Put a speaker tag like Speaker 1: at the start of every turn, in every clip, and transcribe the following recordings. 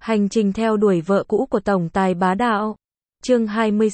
Speaker 1: Hành trình theo đuổi vợ cũ của tổng tài bá đạo. Chương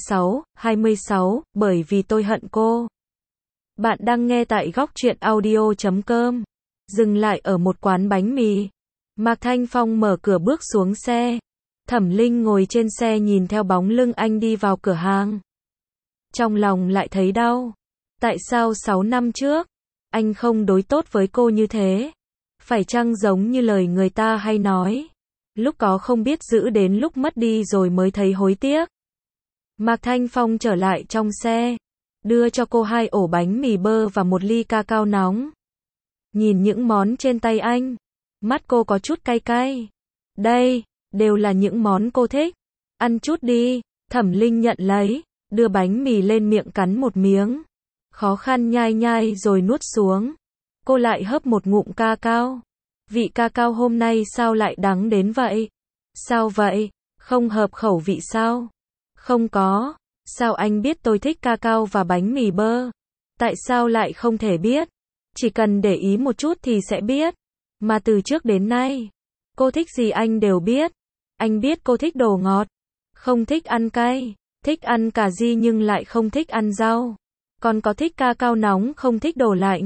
Speaker 1: 26, bởi vì tôi hận cô. Bạn đang nghe tại góc truyện audio.com. Dừng lại ở một quán bánh mì. Mạc Thanh Phong mở cửa bước xuống xe. Thẩm Linh ngồi trên xe nhìn theo bóng lưng anh đi vào cửa hàng. Trong lòng lại thấy đau. Tại sao 6 năm trước, anh không đối tốt với cô như thế? Phải chăng giống như lời người ta hay nói, lúc có không biết giữ đến lúc mất đi rồi mới thấy hối tiếc. Mạc Thanh Phong trở lại trong xe, đưa cho cô 2 ổ bánh mì bơ và một ly ca cao nóng. Nhìn những món trên tay anh, mắt cô có chút cay cay. Đây, đều là những món cô thích. Ăn chút đi. Thẩm Linh nhận lấy, đưa bánh mì lên miệng cắn một miếng. Khó khăn nhai nhai rồi nuốt xuống. Cô lại hớp một ngụm ca cao. Vị ca cao hôm nay sao lại đắng đến vậy? Sao vậy? Không hợp khẩu vị sao? Không có. Sao anh biết tôi thích ca cao và bánh mì bơ? Tại sao lại không thể biết? Chỉ cần để ý một chút thì sẽ biết. Mà từ trước đến nay, cô thích gì anh đều biết. Anh biết cô thích đồ ngọt, không thích ăn cay, thích ăn cà ri nhưng lại không thích ăn rau. Còn có thích ca cao nóng không thích đồ lạnh.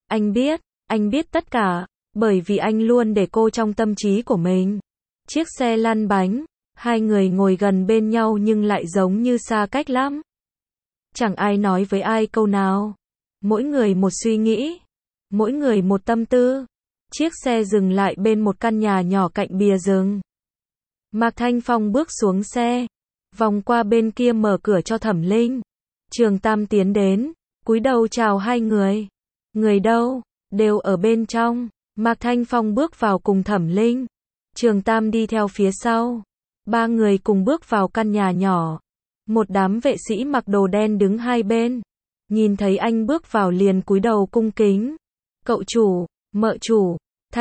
Speaker 1: Anh biết tất cả, bởi vì anh luôn để cô trong tâm trí của mình. Chiếc xe lăn bánh, 2 người ngồi gần bên nhau nhưng lại giống như xa cách lắm. Chẳng ai nói với ai câu nào. Mỗi người một suy nghĩ, mỗi người một tâm tư. Chiếc xe dừng lại bên một căn nhà nhỏ cạnh bìa rừng. Mạc Thanh Phong bước xuống xe, vòng qua bên kia mở cửa cho Thẩm Linh. Trường Tam tiến đến, cúi đầu chào 2 người. Người đâu? Đều ở bên trong. Mạc Thanh Phong bước vào cùng Thẩm Linh. Trường Tam đi theo phía sau. 3 người cùng bước vào căn nhà nhỏ. Một đám vệ sĩ mặc đồ đen đứng hai bên. Nhìn thấy anh bước vào liền cúi đầu cung kính. Cậu chủ, mợ chủ,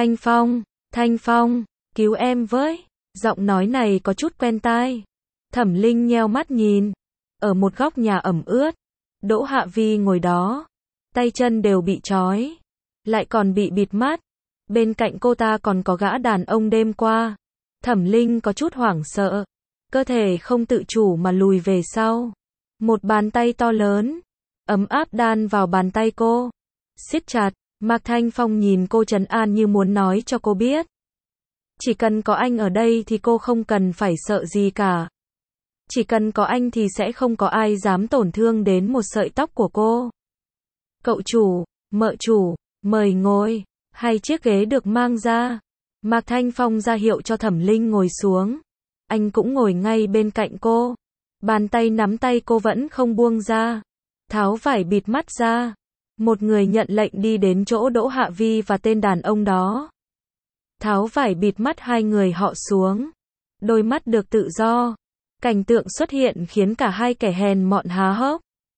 Speaker 1: Thanh Phong, cứu em với. Giọng nói này có chút quen tai. Thẩm Linh nheo mắt nhìn. Ở một góc nhà ẩm ướt, Đỗ Hạ Vi ngồi đó. Tay chân đều bị trói, lại còn bị bịt mắt. Bên cạnh cô ta còn có gã đàn ông đêm qua. Thẩm Linh có chút hoảng sợ, cơ thể không tự chủ mà lùi về sau. Một bàn tay to lớn, ấm áp đan vào bàn tay cô, siết chặt. Mạc Thanh Phong nhìn cô trấn an như muốn nói cho cô biết, chỉ cần có anh ở đây thì cô không cần phải sợ gì cả. Chỉ cần có anh thì sẽ không có ai dám tổn thương đến một sợi tóc của cô. Cậu chủ, mợ chủ, mời ngồi. 2 chiếc ghế được mang ra. Mạc Thanh Phong ra hiệu cho Thẩm Linh ngồi xuống. Anh cũng ngồi ngay bên cạnh cô. Bàn tay nắm tay cô vẫn không buông ra. Tháo vải bịt mắt ra. Một người nhận lệnh đi đến chỗ Đỗ Hạ Vi và tên đàn ông đó. Tháo vải bịt mắt 2 người họ xuống. Đôi mắt được tự do. Cảnh tượng xuất hiện khiến cả 2 kẻ hèn mọn há hốc.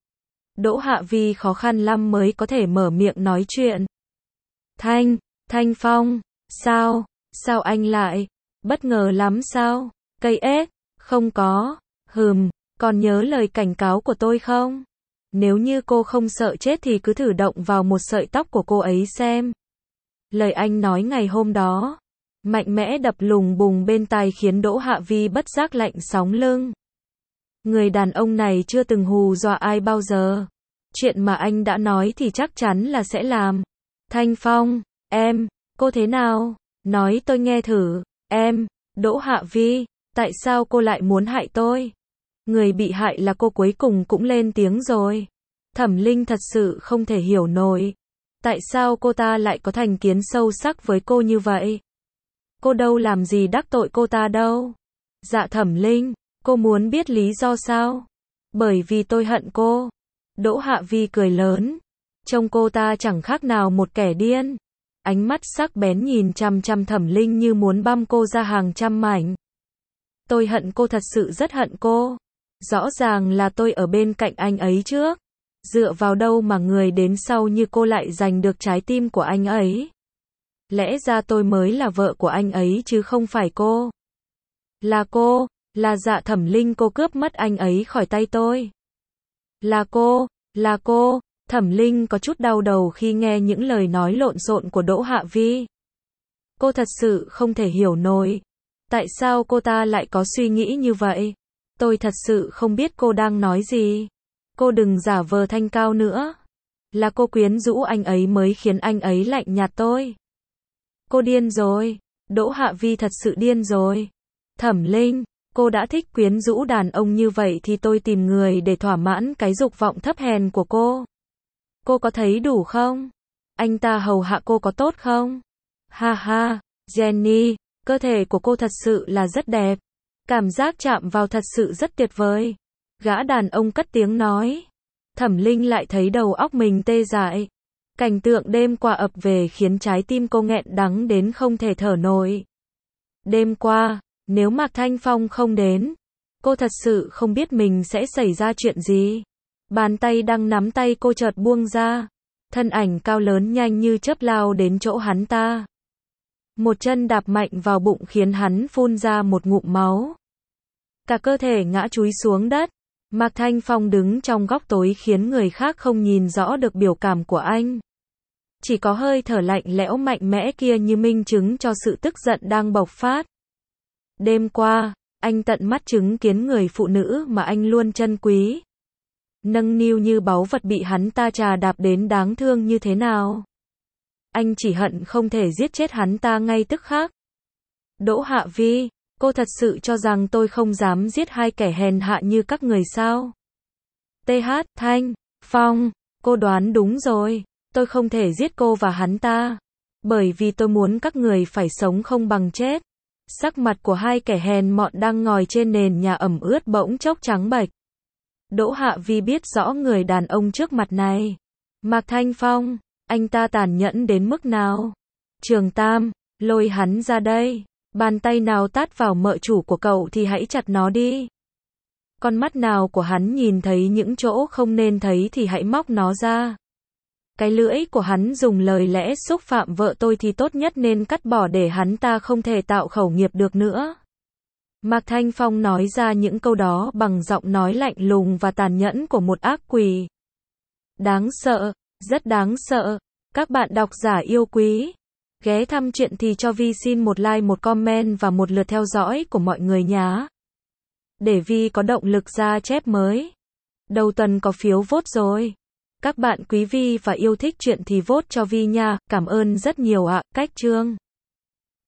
Speaker 1: Đỗ Hạ Vi khó khăn lắm mới có thể mở miệng nói chuyện. Thanh Phong, sao anh lại, bất ngờ lắm sao? Cây ếch, không có, còn nhớ lời cảnh cáo của tôi không? Nếu như cô không sợ chết thì cứ thử động vào một sợi tóc của cô ấy xem. Lời anh nói ngày hôm đó, mạnh mẽ đập lùng bùng bên tai khiến Đỗ Hạ Vi bất giác lạnh sóng lưng. Người đàn ông này chưa từng hù dọa ai bao giờ. Chuyện mà anh đã nói thì chắc chắn là sẽ làm. Thanh Phong, cô thế nào? Nói tôi nghe thử. Đỗ Hạ Vi, tại sao cô lại muốn hại tôi? Người bị hại là cô cuối cùng cũng lên tiếng rồi. Thẩm Linh thật sự không thể hiểu nổi. Tại sao cô ta lại có thành kiến sâu sắc với cô như vậy? Cô đâu làm gì đắc tội cô ta đâu. Dạ Thẩm Linh, cô muốn biết lý do sao? Bởi vì tôi hận cô. Đỗ Hạ Vi cười lớn. Trông cô ta chẳng khác nào một kẻ điên. Ánh mắt sắc bén nhìn chằm chằm Thẩm Linh như muốn băm cô ra hàng trăm mảnh. Tôi hận cô, thật sự rất hận cô. Rõ ràng là tôi ở bên cạnh anh ấy trước. Dựa vào đâu mà người đến sau như cô lại giành được trái tim của anh ấy? Lẽ ra tôi mới là vợ của anh ấy chứ không phải cô. Là Dạ Thẩm Linh, cô cướp mất anh ấy khỏi tay tôi. Là cô. Thẩm Linh có chút đau đầu khi nghe những lời nói lộn xộn của Đỗ Hạ Vi. Cô thật sự không thể hiểu nổi. Tại sao cô ta lại có suy nghĩ như vậy? Tôi thật sự không biết cô đang nói gì. Cô đừng giả vờ thanh cao nữa. Là cô quyến rũ anh ấy mới khiến anh ấy lạnh nhạt tôi. Cô điên rồi. Đỗ Hạ Vi thật sự điên rồi. Thẩm Linh, cô đã thích quyến rũ đàn ông như vậy thì tôi tìm người để thỏa mãn cái dục vọng thấp hèn của cô. Cô có thấy đủ không? Anh ta hầu hạ cô có tốt không? Ha ha, Jenny, cơ thể của cô thật sự là rất đẹp. Cảm giác chạm vào thật sự rất tuyệt vời. Gã đàn ông cất tiếng nói. Thẩm Linh lại thấy đầu óc mình tê dại. Cảnh tượng đêm qua ập về khiến trái tim cô nghẹn đắng đến không thể thở nổi. Đêm qua, nếu Mạc Thanh Phong không đến, cô thật sự không biết mình sẽ xảy ra chuyện gì. Bàn tay đang nắm tay cô chợt buông ra. Thân ảnh cao lớn nhanh như chớp lao đến chỗ hắn ta. Một chân đạp mạnh vào bụng khiến hắn phun ra một ngụm máu. Cả cơ thể ngã chúi xuống đất. Mạc Thanh Phong đứng trong góc tối khiến người khác không nhìn rõ được biểu cảm của anh. Chỉ có hơi thở lạnh lẽo mạnh mẽ kia như minh chứng cho sự tức giận đang bộc phát. Đêm qua, anh tận mắt chứng kiến người phụ nữ mà anh luôn trân quý, nâng niu như báu vật bị hắn ta trà đạp đến đáng thương như thế nào. Anh chỉ hận không thể giết chết hắn ta ngay tức khắc. Đỗ Hạ Vi, cô thật sự cho rằng tôi không dám giết hai kẻ hèn hạ như các người sao? TH Thanh Phong, cô đoán đúng rồi, tôi không thể giết cô và hắn ta, bởi vì tôi muốn các người phải sống không bằng chết. Sắc mặt của hai kẻ hèn mọn đang ngồi trên nền nhà ẩm ướt bỗng chốc trắng bệch. Đỗ Hạ Vi biết rõ người đàn ông trước mặt này. Mạc Thanh Phong, anh ta tàn nhẫn đến mức nào? Trường Tam, lôi hắn ra đây. Bàn tay nào tát vào mợ chủ của cậu thì hãy chặt nó đi. Con mắt nào của hắn nhìn thấy những chỗ không nên thấy thì hãy móc nó ra. Cái lưỡi của hắn dùng lời lẽ xúc phạm vợ tôi thì tốt nhất nên cắt bỏ để hắn ta không thể tạo khẩu nghiệp được nữa. Mạc Thanh Phong nói ra những câu đó bằng giọng nói lạnh lùng và tàn nhẫn của một ác quỷ. Đáng sợ, rất đáng sợ. Các bạn độc giả yêu quý, ghé thăm truyện thì cho Vi xin một like, một comment và một lượt theo dõi của mọi người nhé. Để Vi có động lực ra chép mới. Đầu tuần có phiếu vote rồi. Các bạn quý Vi và yêu thích truyện thì vote cho Vi nha, cảm ơn rất nhiều ạ. Cách chương